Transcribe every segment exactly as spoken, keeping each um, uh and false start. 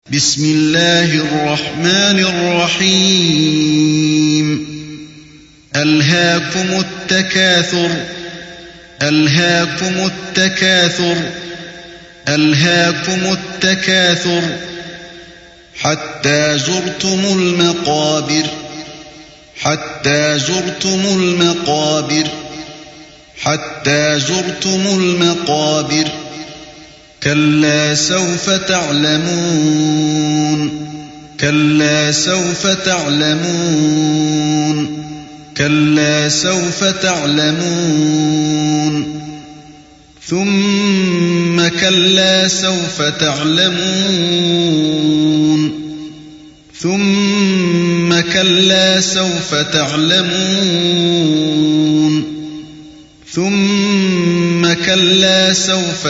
بسم الله الرحمن الرحيم ألهاكم التكاثر ألهاكم التكاثر ألهاكم التكاثر حتى زرتم المقابر حتى زرتم المقابر حتى زرتم المقابر كلا سوف تعلمون كلا سوف تعلمون كلا سوف تعلمون ثم كلا سوف تعلمون ثم كلا سوف تعلمون ثم كلا سوف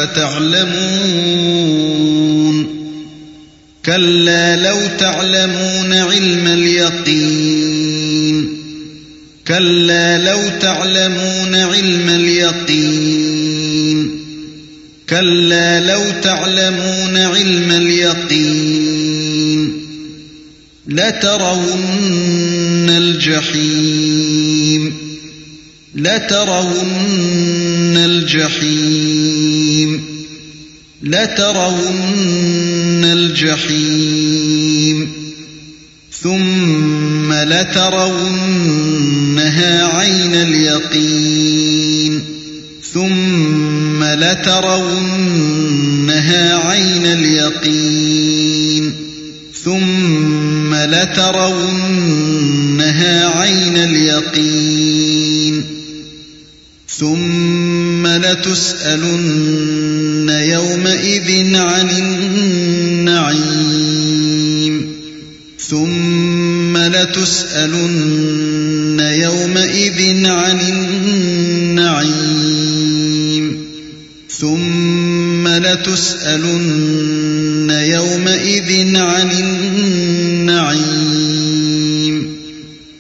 تعلمون كلا لو تعلمون علم اليقين كلا لو تعلمون علم اليقين كلا لو تعلمون علم اليقين لترون الجحيم لترون الجحيم لترون الجحيم ثم لترونها عين اليقين ثم لترونها عين اليقين ثم لترونها عين اليقين ثم لتسألن يومئذ عن النعيم ثم لتسألن يومئذ عن النعيم ثم لتسألن يومئذ عن النعيم